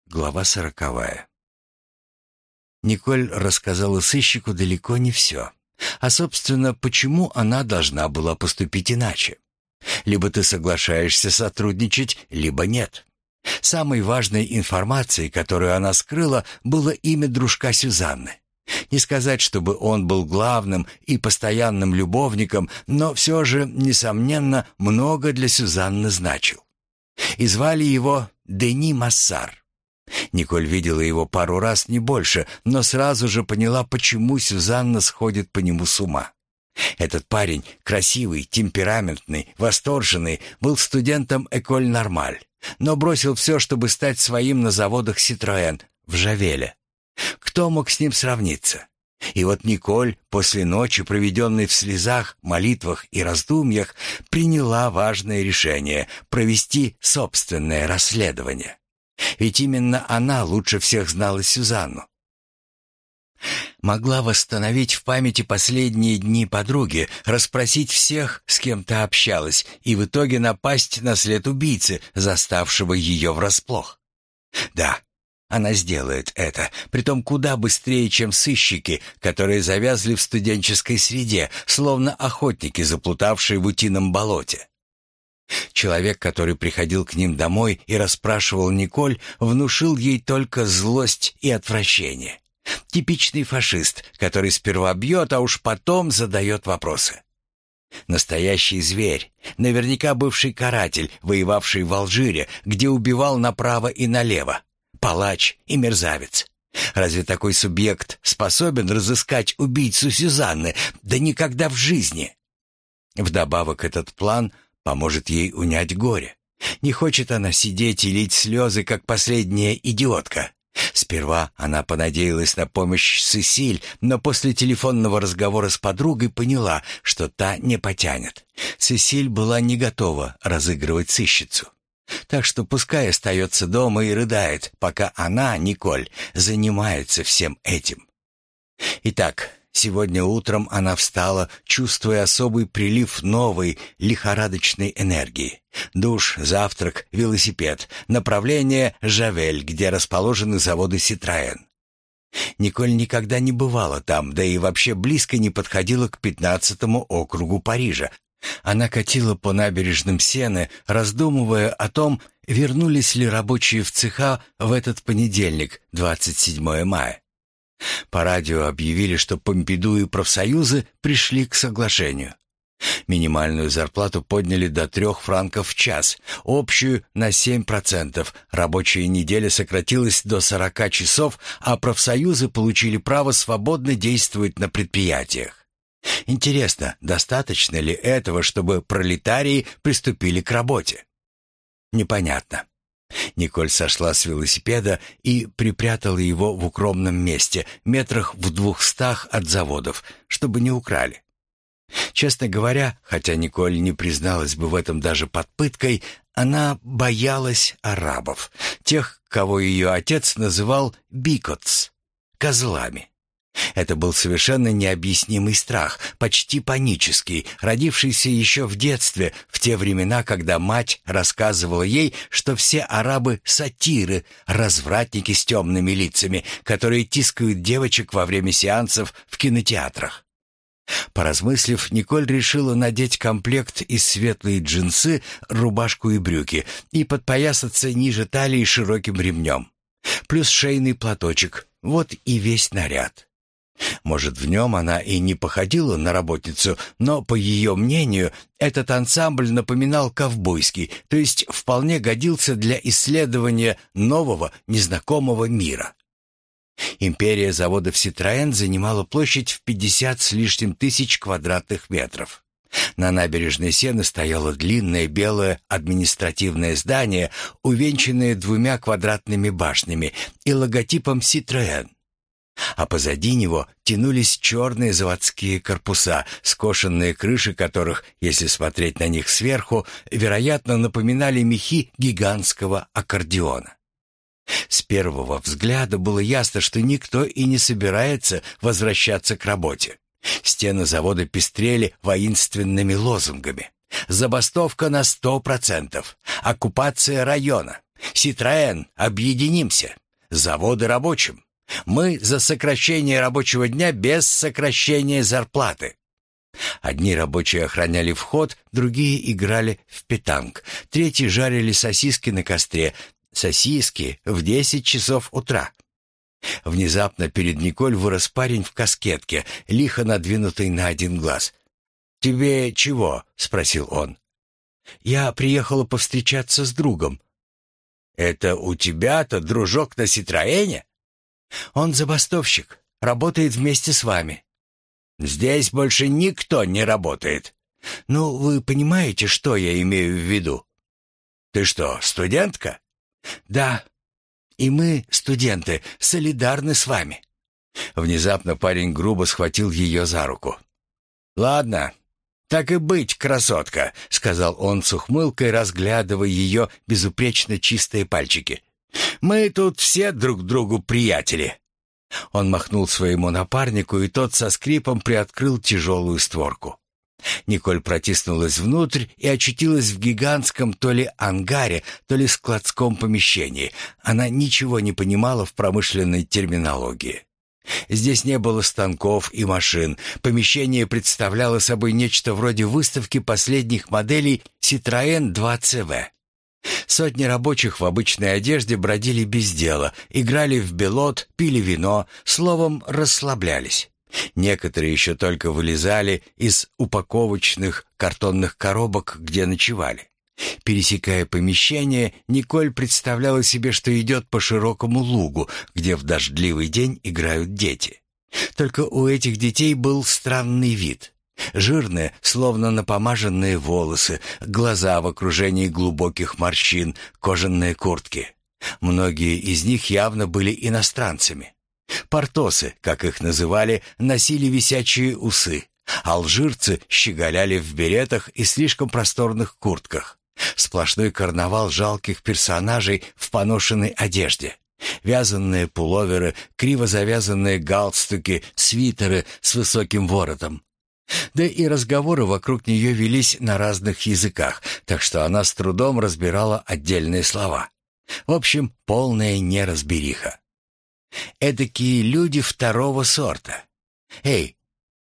Глава 40. Николь рассказала сыщику далеко не все. А, собственно, почему она должна была поступить иначе? Либо ты соглашаешься сотрудничать, либо нет. Самой важной информацией, которую она скрыла, было имя дружка Сюзанны. Не сказать, чтобы он был главным и постоянным любовником, но все же, несомненно, много для Сюзанны значил. И звали его Дени Массар. Николь видела его пару раз, не больше, но сразу же поняла, почему Сюзанна сходит по нему с ума. Этот парень, красивый, темпераментный, восторженный, был студентом Эколь Нормаль, но бросил все, чтобы стать своим на заводах Ситроэн в Жавеле. Кто мог с ним сравниться? И вот Николь, после ночи, проведенной в слезах, молитвах и раздумьях, приняла важное решение провести собственное расследование. Ведь именно она лучше всех знала Сюзанну. Могла восстановить в памяти последние дни подруги, расспросить всех, с кем та общалась, и в итоге напасть на след убийцы, заставшего ее врасплох. Да, она сделает это, притом куда быстрее, чем сыщики, которые завязли в студенческой среде, словно охотники, заплутавшие в утином болоте. Человек, который приходил к ним домой и расспрашивал Николь, внушил ей только злость и отвращение. Типичный фашист, который сперва бьет, а уж потом задает вопросы. Настоящий зверь, наверняка бывший каратель, воевавший в Алжире, где убивал направо и налево, палач и мерзавец. Разве такой субъект способен разыскать убийцу Сюзанны? Да никогда в жизни. Вдобавок этот план поможет ей унять горе. Не хочет она сидеть и лить слезы, как последняя идиотка. Сперва она понадеялась на помощь Сесиль, но после телефонного разговора с подругой поняла, что та не потянет. Сесиль была не готова разыгрывать сыщицу. Так что пускай остается дома и рыдает, пока она, Николь, занимается всем этим. Итак, сегодня утром она встала, чувствуя особый прилив новой, лихорадочной энергии. Душ, завтрак, велосипед, направление Жавель, где расположены заводы Ситроэн. Николь никогда не бывала там, да и вообще близко не подходила к 15-му округу Парижа. Она катила по набережным Сены, раздумывая о том, вернулись ли рабочие в цеха в этот понедельник, 27 мая. По радио объявили, что Помпиду и профсоюзы пришли к соглашению. Минимальную зарплату подняли до 3 франков в час, общую на 7%, рабочая неделя сократилась до 40 часов, а профсоюзы получили право свободно действовать на предприятиях. Интересно, достаточно ли этого, чтобы пролетарии приступили к работе? Непонятно. Николь сошла с велосипеда и припрятала его в укромном месте, метрах в 200 от заводов, чтобы не украли. Честно говоря, хотя Николь не призналась бы в этом даже под пыткой, она боялась арабов, тех, кого ее отец называл «бикотс» — козлами. Это был совершенно необъяснимый страх, почти панический, родившийся еще в детстве, в те времена, когда мать рассказывала ей, что все арабы — сатиры, развратники с темными лицами, которые тискают девочек во время сеансов в кинотеатрах. Поразмыслив, Николь решила надеть комплект из светлые джинсы, рубашку и брюки и подпоясаться ниже талии широким ремнем. Плюс шейный платочек. Вот и весь наряд. Может, в нем она и не походила на работницу, но, по ее мнению, этот ансамбль напоминал ковбойский, то есть вполне годился для исследования нового, незнакомого мира. Империя заводов «Ситроэн» занимала площадь в 50 с лишним тысяч квадратных метров. На набережной Сены стояло длинное белое административное здание, увенчанное 2 квадратными башнями и логотипом «Ситроэн». А позади него тянулись черные заводские корпуса, скошенные крыши которых, если смотреть на них сверху, вероятно, напоминали мехи гигантского аккордеона. С первого взгляда было ясно, что никто и не собирается возвращаться к работе. Стены завода пестрели воинственными лозунгами. «Забастовка на 100%! Оккупация района! Ситроэн, объединимся!» заводы рабочим. Мы за сокращение рабочего дня без сокращения зарплаты. Одни рабочие охраняли вход, другие играли в петанг, третьи жарили сосиски на костре. Сосиски в 10 часов утра. Внезапно перед Николь вырос парень в каскетке, лихо надвинутый на один глаз. «Тебе чего?» — спросил он. «Я приехала повстречаться с другом». «Это у тебя-то дружок на Ситроэне?» «Он забастовщик, работает вместе с вами». «Здесь больше никто не работает». «Ну, вы понимаете, что я имею в виду?» «Ты что, студентка?» «Да, и мы, студенты, солидарны с вами». Внезапно парень грубо схватил ее за руку. «Ладно, так и быть, красотка», — сказал он с ухмылкой, разглядывая ее безупречно чистые пальчики. «Мы тут все друг другу приятели». Он махнул своему напарнику, и тот со скрипом приоткрыл тяжелую створку. Николь протиснулась внутрь и очутилась в гигантском то ли ангаре, то ли складском помещении. Она ничего не понимала в промышленной терминологии. Здесь не было станков и машин. Помещение представляло собой нечто вроде выставки последних моделей Citroën 2CV. Сотни рабочих в обычной одежде бродили без дела, играли в белот, пили вино, словом, расслаблялись. Некоторые еще только вылезали из упаковочных картонных коробок, где ночевали. Пересекая помещение, Николь представляла себе, что идет по широкому лугу, где в дождливый день играют дети. Только у этих детей был странный вид. Жирные, словно напомаженные волосы, глаза в окружении глубоких морщин, кожаные куртки. Многие из них явно были иностранцами. Портосы, как их называли, носили висячие усы. Алжирцы щеголяли в беретах и слишком просторных куртках. Сплошной карнавал жалких персонажей в поношенной одежде. Вязаные пуловеры, криво завязанные галстуки, свитеры с высоким воротом. Да и разговоры вокруг нее велись на разных языках, так что она с трудом разбирала отдельные слова. В общем, полная неразбериха. Эдакие люди второго сорта. «Эй,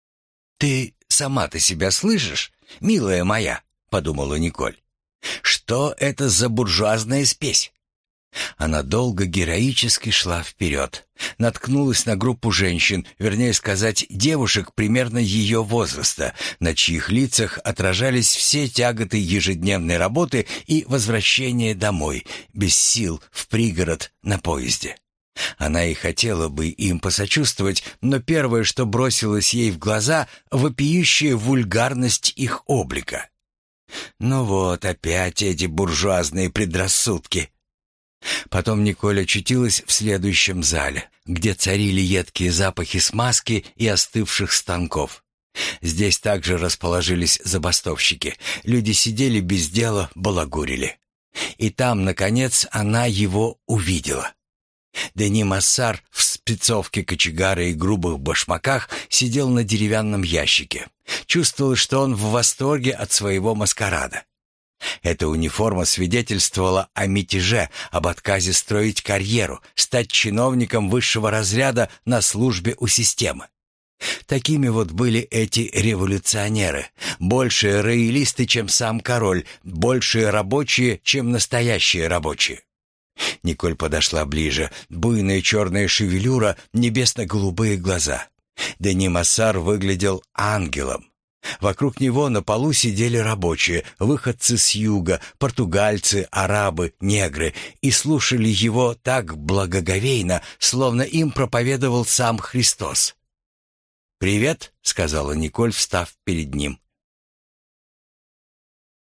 ты сама-то себя слышишь, милая моя?» — подумала Николь. «Что это за буржуазная спесь?» Она долго героически шла вперед. Наткнулась на группу женщин, вернее сказать, девушек примерно ее возраста, на чьих лицах отражались все тяготы ежедневной работы и возвращения домой, без сил, в пригород, на поезде. Она и хотела бы им посочувствовать, но первое, что бросилось ей в глаза, вопиющая вульгарность их облика. Ну вот, опять эти буржуазные предрассудки. Потом Николь очутилась в следующем зале, где царили едкие запахи смазки и остывших станков. Здесь также расположились забастовщики. Люди сидели без дела, балагурили. И там, наконец, она его увидела. Дени Массар в спецовке кочегара и грубых башмаках сидел на деревянном ящике. Чувствовалось, что он в восторге от своего маскарада. Эта униформа свидетельствовала о мятеже, об отказе строить карьеру, стать чиновником высшего разряда на службе у системы. Такими вот были эти революционеры, большие роялисты, чем сам король, большие рабочие, чем настоящие рабочие. Николь подошла ближе. Буйная черная шевелюра, небесно-голубые глаза. Дени Массар выглядел ангелом. Вокруг него на полу сидели рабочие, выходцы с юга, португальцы, арабы, негры, и слушали его так благоговейно, словно им проповедовал сам Христос. «Привет», — сказала Николь, встав перед ним.